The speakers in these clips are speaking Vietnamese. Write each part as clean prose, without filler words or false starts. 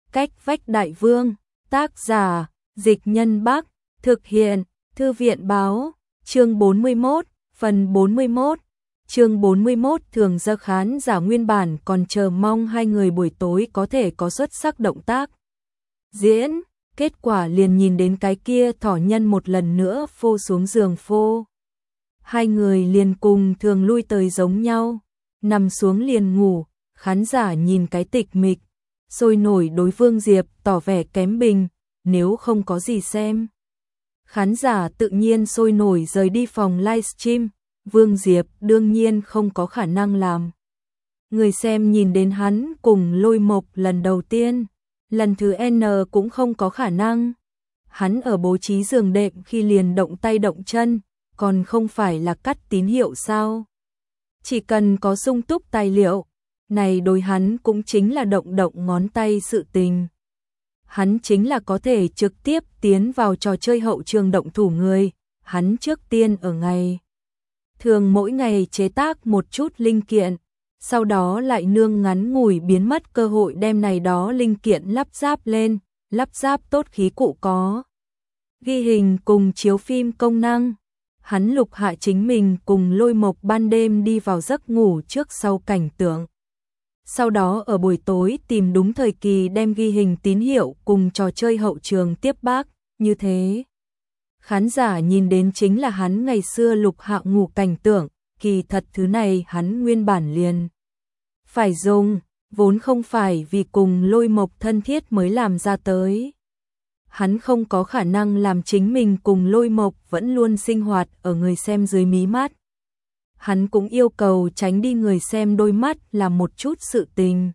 Cách vách đại vương, tác giả, Dịch Nhân Bắc, thực hiện, Thư viện báo, chương 41, phần 41. Chương 41 thường do khán giả nguyên bản còn chờ mong hai người buổi tối có thể có xuất sắc động tác diễn, kết quả liền nhìn đến cái kia thỏ nhân một lần nữa phô xuống giường phô. Hai người liền cùng thường lui tới giống nhau, nằm xuống liền ngủ, khán giả nhìn cái tịch mịch, sôi nổi đối Vương Diệp tỏ vẻ kém bình, nếu không có gì xem. Khán giả tự nhiên sôi nổi rời đi phòng livestream, Vương Diệp đương nhiên không có khả năng làm. Người xem nhìn đến hắn cùng Lôi Mộc lần đầu tiên, lần thứ N cũng không có khả năng. Hắn ở bố trí giường đệm khi liền động tay động chân, còn không phải là cắt tín hiệu sao? Chỉ cần có sung túc tài liệu, này đối hắn cũng chính là động động ngón tay sự tình. Hắn chính là có thể trực tiếp tiến vào trò chơi hậu trường động thủ người, hắn trước tiên ở ngày thường mỗi ngày chế tác một chút linh kiện, sau đó lại nương ngắn ngủi biến mất cơ hội đem này đó linh kiện lắp ráp lên, lắp ráp tốt khí cụ có ghi hình cùng chiếu phim công năng. Hắn lục hạ chính mình cùng Lôi Mộc ban đêm đi vào giấc ngủ trước sau cảnh tượng. Sau đó ở buổi tối tìm đúng thời kỳ đem ghi hình tín hiệu cùng trò chơi hậu trường tiếp bác, như thế. Khán giả nhìn đến chính là hắn ngày xưa lục hạ ngủ cảnh tượng, kỳ thật thứ này hắn nguyên bản liền phải dùng, vốn không phải vì cùng Lôi Mộc thân thiết mới làm ra tới. Hắn không có khả năng làm chính mình cùng Lôi Mộc vẫn luôn sinh hoạt ở người xem dưới mí mắt. Hắn cũng yêu cầu tránh đi người xem đôi mắt làm một chút sự tình.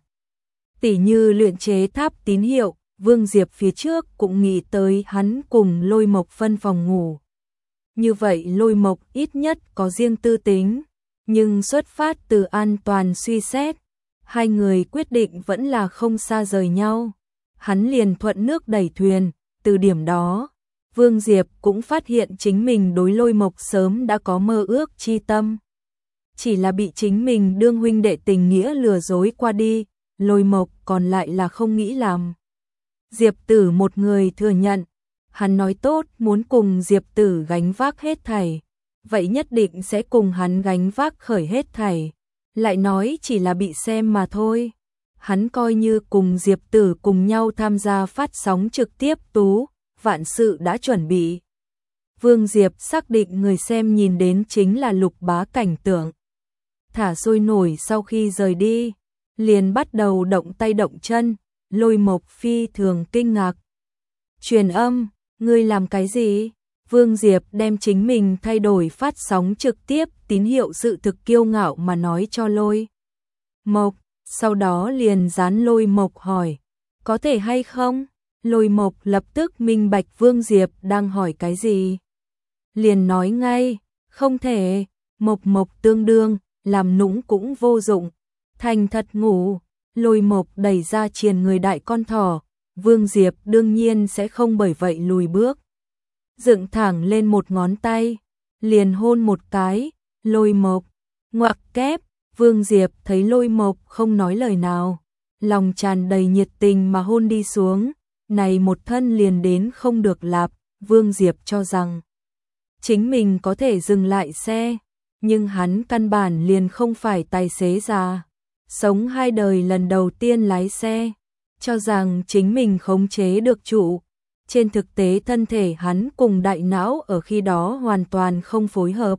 Tỉ như luyện chế tháp tín hiệu, Vương Diệp phía trước cũng nghĩ tới hắn cùng Lôi Mộc phân phòng ngủ. Như vậy Lôi Mộc ít nhất có riêng tư tính, nhưng xuất phát từ an toàn suy xét, hai người quyết định vẫn là không xa rời nhau. Hắn liền thuận nước đẩy thuyền, từ điểm đó, Vương Diệp cũng phát hiện chính mình đối Lôi Mộc sớm đã có mơ ước chi tâm. Chỉ là bị chính mình đương huynh đệ tình nghĩa lừa dối qua đi, Lôi Mộc còn lại là không nghĩ làm. Diệp Tử một người thừa nhận, hắn nói tốt muốn cùng Diệp Tử gánh vác hết thảy, vậy nhất định sẽ cùng hắn gánh vác khởi hết thảy, lại nói chỉ là bị xem mà thôi. Hắn coi như cùng Diệp Tử cùng nhau tham gia phát sóng trực tiếp tú, vạn sự đã chuẩn bị. Vương Diệp xác định người xem nhìn đến chính là Lục Bá cảnh tượng. Thả sôi nổi sau khi rời đi, liền bắt đầu động tay động chân, Lôi Mộc phi thường kinh ngạc. Truyền âm, ngươi làm cái gì? Vương Diệp đem chính mình thay đổi phát sóng trực tiếp tín hiệu sự thực kiêu ngạo mà nói cho Lôi Mộc, sau đó liền dán Lôi Mộc hỏi, có thể hay không? Lôi Mộc lập tức minh bạch Vương Diệp đang hỏi cái gì. Liền nói ngay, không thể, Mộc Mộc tương đương, làm nũng cũng vô dụng, thành thật ngủ. Lôi Mộc đẩy ra triền người đại con thỏ, Vương Diệp đương nhiên sẽ không bởi vậy lùi bước. Dựng thẳng lên một ngón tay, liền hôn một cái, Lôi Mộc, ngoặc kép, Vương Diệp thấy Lôi Mộc không nói lời nào, lòng tràn đầy nhiệt tình mà hôn đi xuống, này một thân liền đến không được lạp, Vương Diệp cho rằng chính mình có thể dừng lại xe, nhưng hắn căn bản liền không phải tài xế già, sống hai đời lần đầu tiên lái xe, cho rằng chính mình khống chế được chủ. Trên thực tế thân thể hắn cùng đại não ở khi đó hoàn toàn không phối hợp.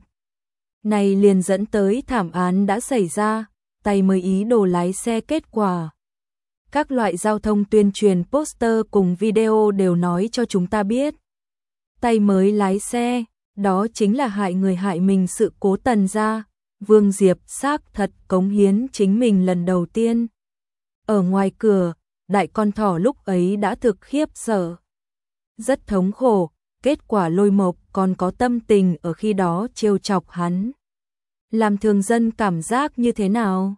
Này liền dẫn tới thảm án đã xảy ra, tay mới ý đồ lái xe kết quả. Các loại giao thông tuyên truyền poster cùng video đều nói cho chúng ta biết. Tay mới lái xe, đó chính là hại người hại mình sự cố tần ra. Vương Diệp xác thật cống hiến chính mình lần đầu tiên. Ở ngoài cửa, đại con thỏ lúc ấy đã thực khiếp sợ. Rất thống khổ, kết quả Lôi Mộc còn có tâm tình ở khi đó trêu chọc hắn. Làm thường dân cảm giác như thế nào?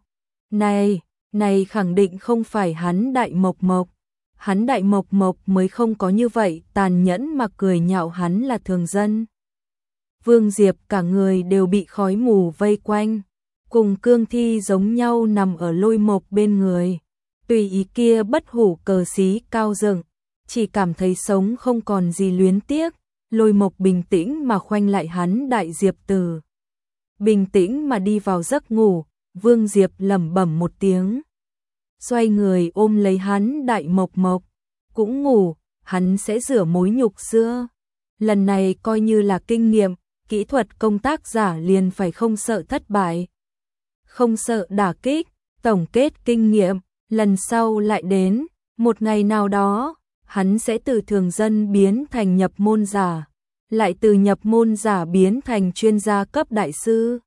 Này khẳng định không phải hắn Đại Mộc Mộc. Hắn Đại Mộc Mộc mới không có như vậy tàn nhẫn mà cười nhạo hắn là thường dân. Vương Diệp cả người đều bị khói mù vây quanh, cùng cương thi giống nhau nằm ở Lôi Mộc bên người. Tùy ý kia bất hủ cờ xí cao dựng, chỉ cảm thấy sống không còn gì luyến tiếc. Lôi Mộc bình tĩnh mà khoanh lại hắn Đại Diệp Tử. Bình tĩnh mà đi vào giấc ngủ, Vương Diệp lẩm bẩm một tiếng. Xoay người ôm lấy hắn Đại Mộc Mộc, cũng ngủ, hắn sẽ rửa mối nhục xưa. Lần này coi như là kinh nghiệm, kỹ thuật công tác giả liền phải không sợ thất bại. Không sợ đả kích, tổng kết kinh nghiệm, lần sau lại đến, một ngày nào đó, hắn sẽ từ thường dân biến thành nhập môn giả, lại từ nhập môn giả biến thành chuyên gia cấp đại sư.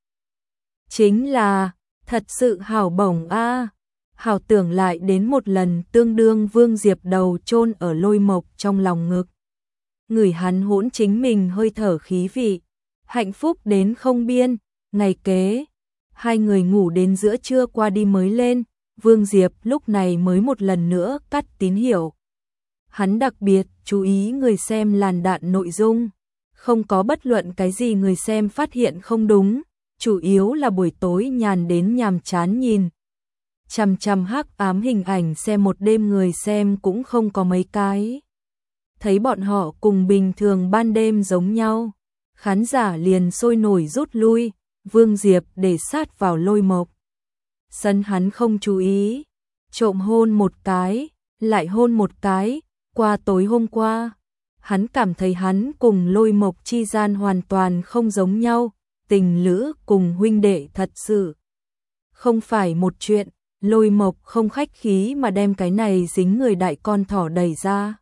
Chính là, thật sự hảo bổng a. Hảo tưởng lại đến một lần tương đương Vương Diệp đầu chôn ở Lôi Mộc trong lòng ngực. Ngửi hắn hỗn chính mình hơi thở khí vị, hạnh phúc đến không biên, ngày kế. Hai người ngủ đến giữa trưa qua đi mới lên, Vương Diệp lúc này mới một lần nữa cắt tín hiệu. Hắn đặc biệt chú ý người xem làn đạn nội dung, không có bất luận cái gì người xem phát hiện không đúng, chủ yếu là buổi tối nhàn đến nhàm chán nhìn. Chằm chằm hắc ám hình ảnh xem một đêm người xem cũng không có mấy cái. Thấy bọn họ cùng bình thường ban đêm giống nhau, khán giả liền sôi nổi rút lui, Vương Diệp để sát vào Lôi Mộc. Sân hắn không chú ý, trộm hôn một cái, lại hôn một cái, qua tối hôm qua. Hắn cảm thấy hắn cùng Lôi Mộc chi gian hoàn toàn không giống nhau, tình lữ cùng huynh đệ thật sự. Không phải một chuyện, Lôi Mộc không khách khí mà đem cái này dính người đại con thỏ đẩy ra.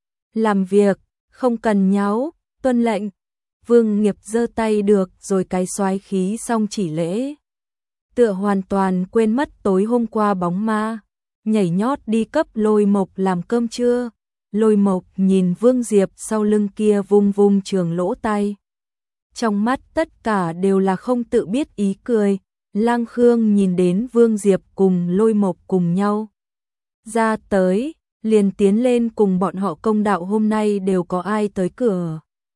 Làm việc, không cần nháo, tuân lệnh. Vương Nghiệp giơ tay được rồi cái soái khí xong chỉ lễ. Tựa hoàn toàn quên mất tối hôm qua bóng ma, nhảy nhót đi cấp Lôi Mộc làm cơm trưa. Lôi Mộc nhìn Vương Diệp sau lưng kia vung vung trường lỗ tay. Trong mắt tất cả đều là không tự biết ý cười. Lang Khương nhìn đến Vương Diệp cùng Lôi Mộc cùng nhau ra tới, liền tiến lên cùng bọn họ công đạo hôm nay đều có ai tới cửa.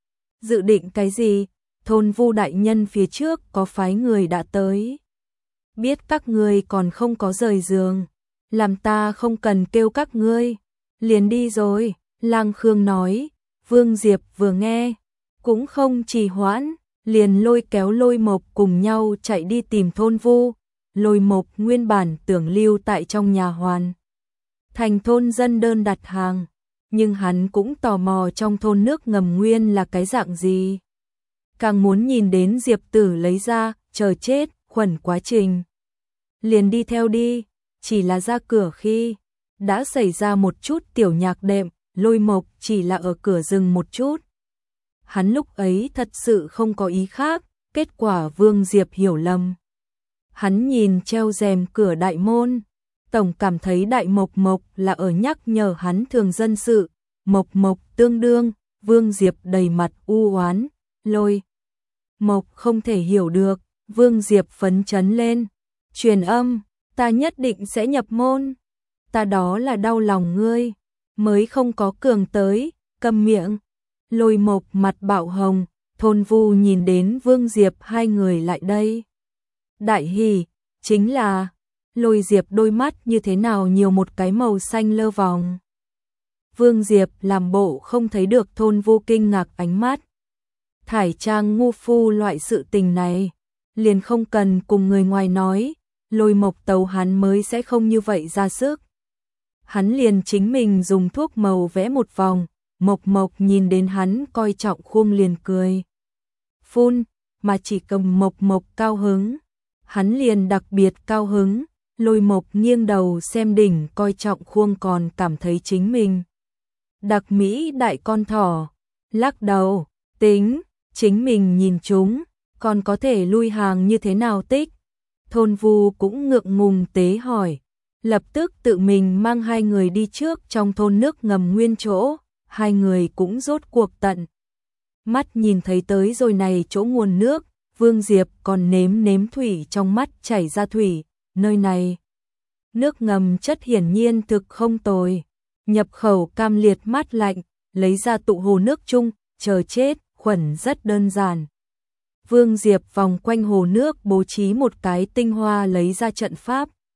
Dự định cái gì? Thôn Vu đại nhân phía trước có phái người đã tới. Biết các ngươi còn không có rời giường, làm ta không cần kêu các ngươi, liền đi rồi. Lang Khương nói. Vương Diệp vừa nghe, cũng không trì hoãn, liền lôi kéo Lôi Mộc cùng nhau chạy đi tìm Thôn Vu. Lôi Mộc nguyên bản tưởng lưu tại trong nhà hoàn thành thôn dân đơn đặt hàng, nhưng hắn cũng tò mò trong thôn nước ngầm nguyên là cái dạng gì. Càng muốn nhìn đến Diệp Tử lấy ra, chờ chết, khuẩn quá trình. Liền đi theo đi, chỉ là ra cửa khi đã xảy ra một chút tiểu nhạc đệm, Lôi Mộc chỉ là ở cửa dừng một chút. Hắn lúc ấy thật sự không có ý khác, kết quả Vương Diệp hiểu lầm. Hắn nhìn treo rèm cửa đại môn, tổng cảm thấy Đại Mộc Mộc là ở nhắc nhở hắn thường dân sự. Mộc Mộc tương đương, Vương Diệp đầy mặt u oán. Lôi Mộc không thể hiểu được, Vương Diệp phấn chấn lên. Truyền âm, ta nhất định sẽ nhập môn. Ta đó là đau lòng ngươi, mới không có cường tới, câm miệng. Lôi Mộc mặt bạo hồng, Thôn Vu nhìn đến Vương Diệp hai người lại đây. Đại hỉ, chính là, Lôi Diệp đôi mắt như thế nào nhiều một cái màu xanh lơ vòng. Vương Diệp làm bộ không thấy được Thôn Vu kinh ngạc ánh mắt. Thải trang ngu phu loại sự tình này, liền không cần cùng người ngoài nói, Lôi Mộc tấu hắn mới sẽ không như vậy ra sức. Hắn liền chính mình dùng thuốc màu vẽ một vòng, Mộc Mộc nhìn đến hắn coi trọng khuôn liền cười. Phun, mà chỉ cầm Mộc Mộc cao hứng, hắn liền đặc biệt cao hứng. Lôi Mộc nghiêng đầu xem đỉnh coi trọng khuôn còn cảm thấy chính mình đặc mỹ đại con thỏ, lắc đầu, tính, chính mình nhìn chúng, còn có thể lui hàng như thế nào tích. Thôn Vu cũng ngượng ngùng tế hỏi, lập tức tự mình mang hai người đi trước trong thôn nước ngầm nguyên chỗ, hai người cũng rốt cuộc tận. Mắt nhìn thấy tới rồi này chỗ nguồn nước, Vương Diệp còn nếm thủy trong mắt chảy ra thủy, nơi này. Nước ngầm chất hiển nhiên thực không tồi, nhập khẩu cam liệt mát lạnh, lấy ra tụ hồ nước chung, chờ chết, khuẩn rất đơn giản. Vương Diệp vòng quanh hồ nước bố trí một cái tinh hoa lấy ra trận pháp.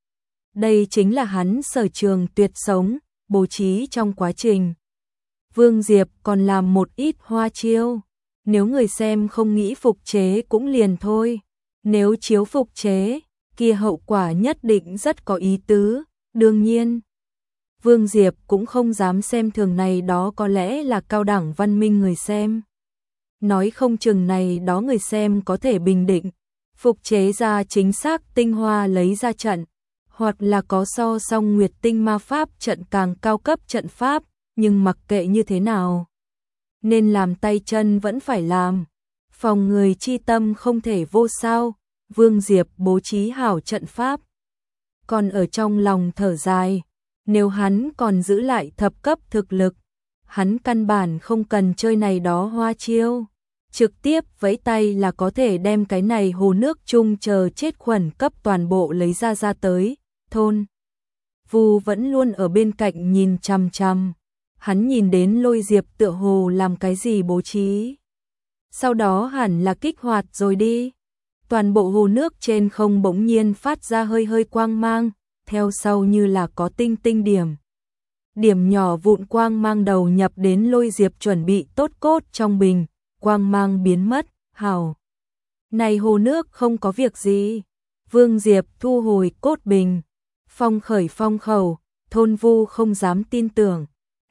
Đây chính là hắn sở trường tuyệt sống, bố trí trong quá trình. Vương Diệp còn làm một ít hoa chiêu, nếu người xem không nghĩ phục chế cũng liền thôi, nếu chiếu phục chế, kia hậu quả nhất định rất có ý tứ, đương nhiên. Vương Diệp cũng không dám xem thường này, đó có lẽ là cao đẳng văn minh người xem. Nói không chừng này đó người xem có thể bình định, phục chế ra chính xác tinh hoa lấy ra trận, hoặc là có so song nguyệt tinh ma pháp trận càng cao cấp trận pháp, nhưng mặc kệ như thế nào, nên làm tay chân vẫn phải làm. Phòng người chi tâm không thể vô sao, Vương Diệp bố trí hảo trận pháp. Còn ở trong lòng thở dài, nếu hắn còn giữ lại thập cấp thực lực, hắn căn bản không cần chơi này đó hoa chiêu. Trực tiếp vẫy tay là có thể đem cái này hồ nước chung chờ chết khuẩn cấp toàn bộ lấy ra tới. Thôn Vu vẫn luôn ở bên cạnh nhìn chằm chằm. Hắn nhìn đến Lôi Diệp tựa hồ làm cái gì bố trí. Sau đó hẳn là kích hoạt rồi đi. Toàn bộ hồ nước trên không bỗng nhiên phát ra hơi hơi quang mang, theo sau như là có tinh tinh điểm. Điểm nhỏ vụn quang mang đầu nhập đến Lôi Diệp chuẩn bị tốt cốt trong bình, quang mang biến mất, hảo. Này hồ nước không có việc gì. Vương Diệp thu hồi cốt bình, phong khẩu, Thôn Vu không dám tin tưởng.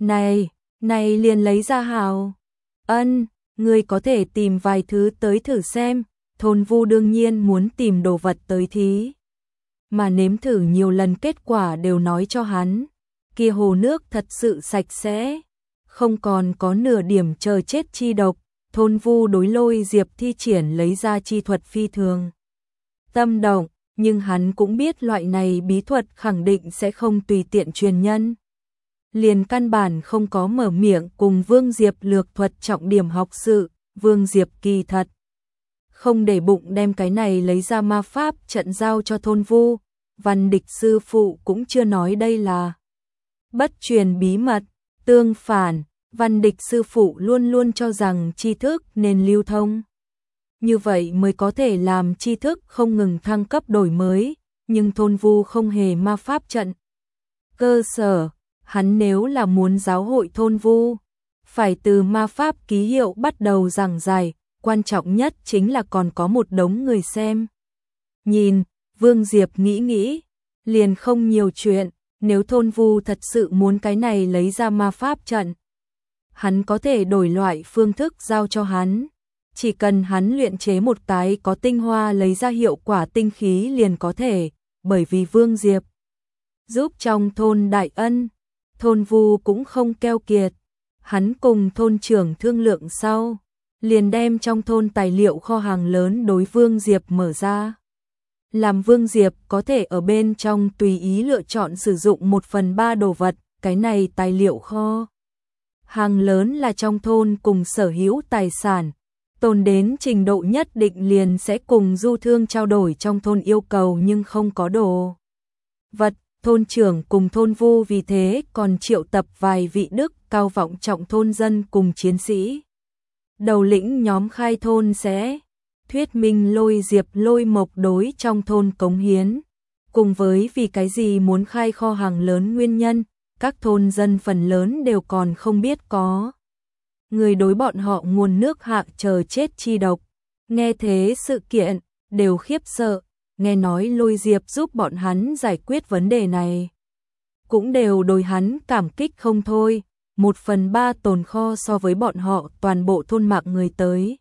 Này liền lấy ra hào. Ân, ngươi có thể tìm vài thứ tới thử xem. Thôn Vu đương nhiên muốn tìm đồ vật tới thí. Mà nếm thử nhiều lần kết quả đều nói cho hắn. Kia hồ nước thật sự sạch sẽ, không còn có nửa điểm chờ chết chi độc. Thôn Vu đối Lôi Diệp thi triển lấy ra chi thuật phi thường tâm động, nhưng hắn cũng biết loại này bí thuật khẳng định sẽ không tùy tiện truyền nhân. Liền căn bản không có mở miệng cùng Vương Diệp lược thuật trọng điểm học sự. Vương Diệp kỳ thật không để bụng đem cái này lấy ra ma pháp trận giao cho Thôn Vu. Văn Địch sư phụ cũng chưa nói đây là bất truyền bí mật, tương phản, Văn Địch sư phụ luôn luôn cho rằng tri thức nên lưu thông. Như vậy mới có thể làm tri thức không ngừng thăng cấp đổi mới, nhưng Thôn Vu không hề ma pháp trận cơ sở, hắn nếu là muốn giáo hội Thôn Vu, phải từ ma pháp ký hiệu bắt đầu giảng giải, quan trọng nhất chính là còn có một đống người xem. Nhìn, Vương Diệp nghĩ, liền không nhiều chuyện, nếu Thôn Vu thật sự muốn cái này lấy ra ma pháp trận, hắn có thể đổi loại phương thức giao cho hắn. Chỉ cần hắn luyện chế một cái có tinh hoa lấy ra hiệu quả tinh khí liền có thể, bởi vì Vương Diệp giúp trong thôn đại ân, Thôn Vu cũng không keo kiệt. Hắn cùng thôn trưởng thương lượng sau, liền đem trong thôn tài liệu kho hàng lớn đối Vương Diệp mở ra. Làm Vương Diệp có thể ở bên trong tùy ý lựa chọn sử dụng 1/3 đồ vật, cái này tài liệu kho hàng lớn là trong thôn cùng sở hữu tài sản, tồn đến trình độ nhất định liền sẽ cùng du thương trao đổi trong thôn yêu cầu nhưng không có đồ vật. Thôn trưởng cùng Thôn Vu vì thế còn triệu tập vài vị đức cao vọng trọng thôn dân cùng chiến sĩ đầu lĩnh nhóm khai thôn sẽ thuyết minh Lôi Diệp Lôi Mộc đối trong thôn cống hiến, cùng với vì cái gì muốn khai kho hàng lớn nguyên nhân. Các thôn dân phần lớn đều còn không biết có người đối bọn họ nguồn nước hạ chờ chết chi độc. Nghe thế sự kiện đều khiếp sợ, nghe nói Lôi Diệp giúp bọn hắn giải quyết vấn đề này, cũng đều đối hắn cảm kích không thôi. 1/3 tồn kho so với bọn họ toàn bộ thôn mạng người tới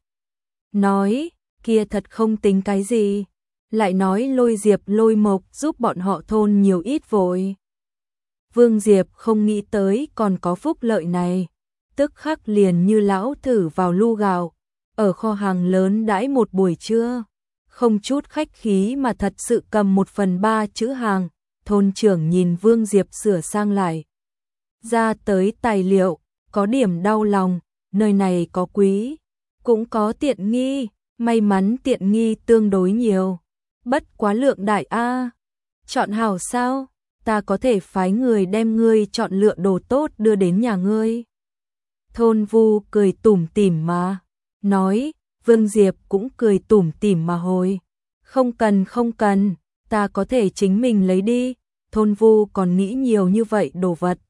nói, kia thật không tính cái gì. Lại nói Lôi Diệp Lôi Mộc giúp bọn họ thôn nhiều ít vội. Vương Diệp không nghĩ tới còn có phúc lợi này, tức khắc liền như lão thử vào lu gạo, ở kho hàng lớn đãi một buổi trưa, không chút khách khí mà thật sự cầm 1/3 chữ hàng. Thôn trưởng nhìn Vương Diệp sửa sang lại ra tới tài liệu, có điểm đau lòng, nơi này có quý, cũng có tiện nghi, may mắn tiện nghi tương đối nhiều, bất quá lượng đại a. Chọn hảo sao? Ta có thể phái người đem ngươi chọn lựa đồ tốt đưa đến nhà ngươi. Thôn Vu cười tủm tỉm mà nói, Vương Diệp cũng cười tủm tỉm mà hồi, không cần, ta có thể chính mình lấy đi. Thôn Vu còn nghĩ nhiều như vậy đồ vật.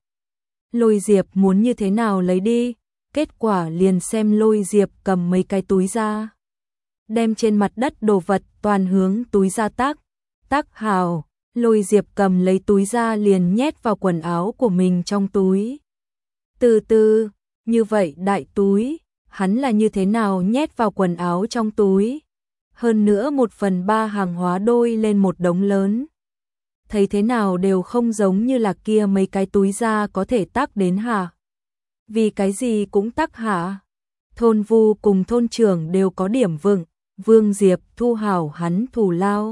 Lôi Diệp muốn như thế nào lấy đi, kết quả liền xem Lôi Diệp cầm mấy cái túi ra. Đem trên mặt đất đồ vật toàn hướng túi ra tác hào. Lôi Diệp cầm lấy túi ra liền nhét vào quần áo của mình trong túi. Từ từ, như vậy đại túi, hắn là như thế nào nhét vào quần áo trong túi. Hơn nữa 1/3 hàng hóa đôi lên một đống lớn. Thấy thế nào đều không giống như là kia mấy cái túi da có thể tác đến hả? Vì cái gì cũng tác hả? Thôn Vu cùng thôn trưởng đều có điểm vựng, Vương Diệp thu hảo hắn thù lao.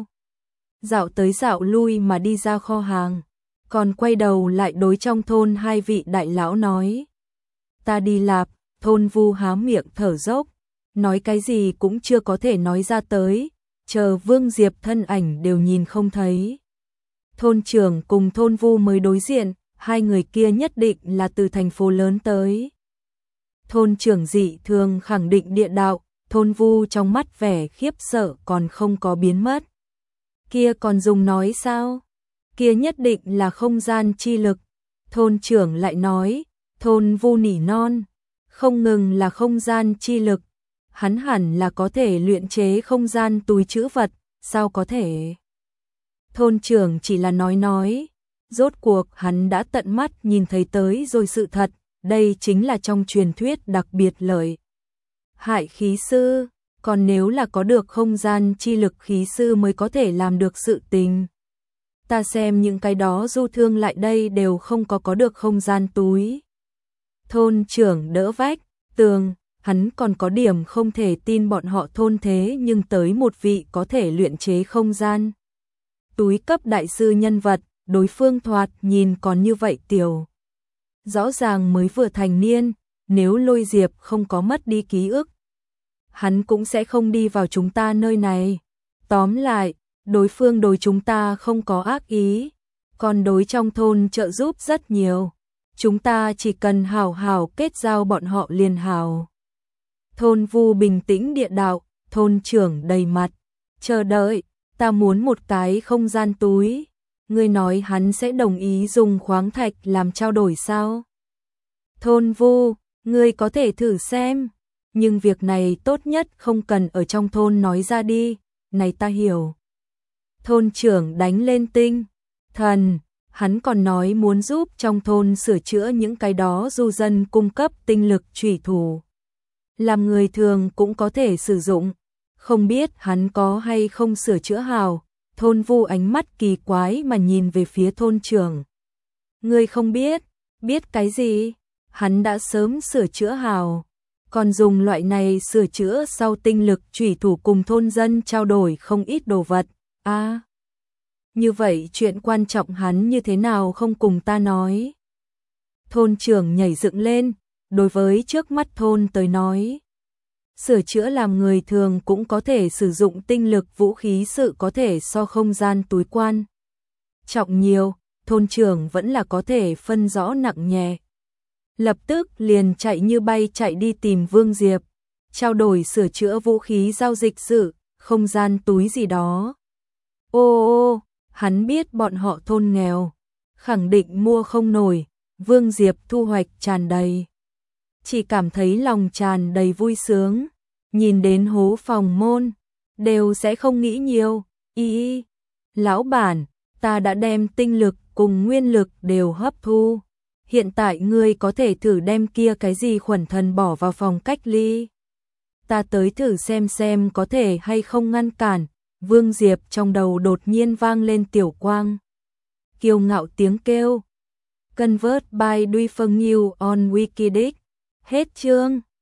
Dạo tới dạo lui mà đi ra kho hàng, còn quay đầu lại đối trong thôn hai vị đại lão nói. Ta đi lạp, thôn Vu há miệng thở dốc, nói cái gì cũng chưa có thể nói ra tới, chờ Vương Diệp thân ảnh đều nhìn không thấy. Thôn trưởng cùng thôn Vu mới đối diện, hai người kia nhất định là từ thành phố lớn tới. Thôn trưởng dị thường khẳng định địa đạo, thôn Vu trong mắt vẻ khiếp sợ còn không có biến mất. Kia còn dùng nói sao? Kia nhất định là không gian chi lực. Thôn trưởng lại nói, thôn Vu nỉ non, không ngừng là không gian chi lực. Hắn hẳn là có thể luyện chế không gian túi trữ vật, sao có thể? Thôn trưởng chỉ là nói, rốt cuộc hắn đã tận mắt nhìn thấy tới rồi sự thật, đây chính là trong truyền thuyết đặc biệt lợi hại khí sư, còn nếu là có được không gian chi lực khí sư mới có thể làm được sự tình. Ta xem những cái đó du thương lại đây đều không có được không gian túi. Thôn trưởng đỡ vách, tường, hắn còn có điểm không thể tin bọn họ thôn thế nhưng tới một vị có thể luyện chế không gian túi cấp đại sư nhân vật, đối phương thoạt nhìn còn như vậy tiểu. Rõ ràng mới vừa thành niên, nếu Lôi Diệp không có mất đi ký ức, hắn cũng sẽ không đi vào chúng ta nơi này. Tóm lại, đối phương đối chúng ta không có ác ý, còn đối trong thôn trợ giúp rất nhiều. Chúng ta chỉ cần hảo hảo kết giao bọn họ liền hảo. Thôn Vu bình tĩnh địa đạo, thôn trưởng đầy mặt, chờ đợi, ta muốn một cái không gian túi. Ngươi nói hắn sẽ đồng ý dùng khoáng thạch làm trao đổi sao? Thôn Vu, ngươi có thể thử xem, nhưng việc này tốt nhất không cần ở trong thôn nói ra đi, này ta hiểu. Thôn trưởng đánh lên tinh thần, hắn còn nói muốn giúp trong thôn sửa chữa những cái đó du dân cung cấp tinh lực chủy thủ. Làm người thường cũng có thể sử dụng, không biết hắn có hay không sửa chữa hào. Thôn Vu ánh mắt kỳ quái mà nhìn về phía thôn trưởng. Ngươi không biết, biết cái gì? Hắn đã sớm sửa chữa hào, còn dùng loại này sửa chữa sau tinh lực chủy thủ cùng thôn dân trao đổi không ít đồ vật. Như vậy chuyện quan trọng hắn như thế nào không cùng ta nói? Thôn trưởng nhảy dựng lên, đối với trước mắt thôn tới nói. Sửa chữa làm người thường cũng có thể sử dụng tinh lực vũ khí sự có thể so không gian túi quan. Trọng nhiều, thôn trưởng vẫn là có thể phân rõ nặng nhẹ. Lập tức liền chạy như bay chạy đi tìm Vương Diệp, trao đổi sửa chữa vũ khí giao dịch sự, không gian túi gì đó. Ô, hắn biết bọn họ thôn nghèo, khẳng định mua không nổi, Vương Diệp thu hoạch tràn đầy. Chỉ cảm thấy lòng tràn đầy vui sướng, nhìn đến hố phòng môn, đều sẽ không nghĩ nhiều, lão bản, ta đã đem tinh lực cùng nguyên lực đều hấp thu, hiện tại ngươi có thể thử đem kia cái gì khuẩn thần bỏ vào phòng cách ly. Ta tới thử xem có thể hay không ngăn cản. Vương Diệp trong đầu đột nhiên vang lên tiểu quang. Kiêu ngạo tiếng kêu. Convert by Duy Phương Nhiêu on Wikidic. Hết chương.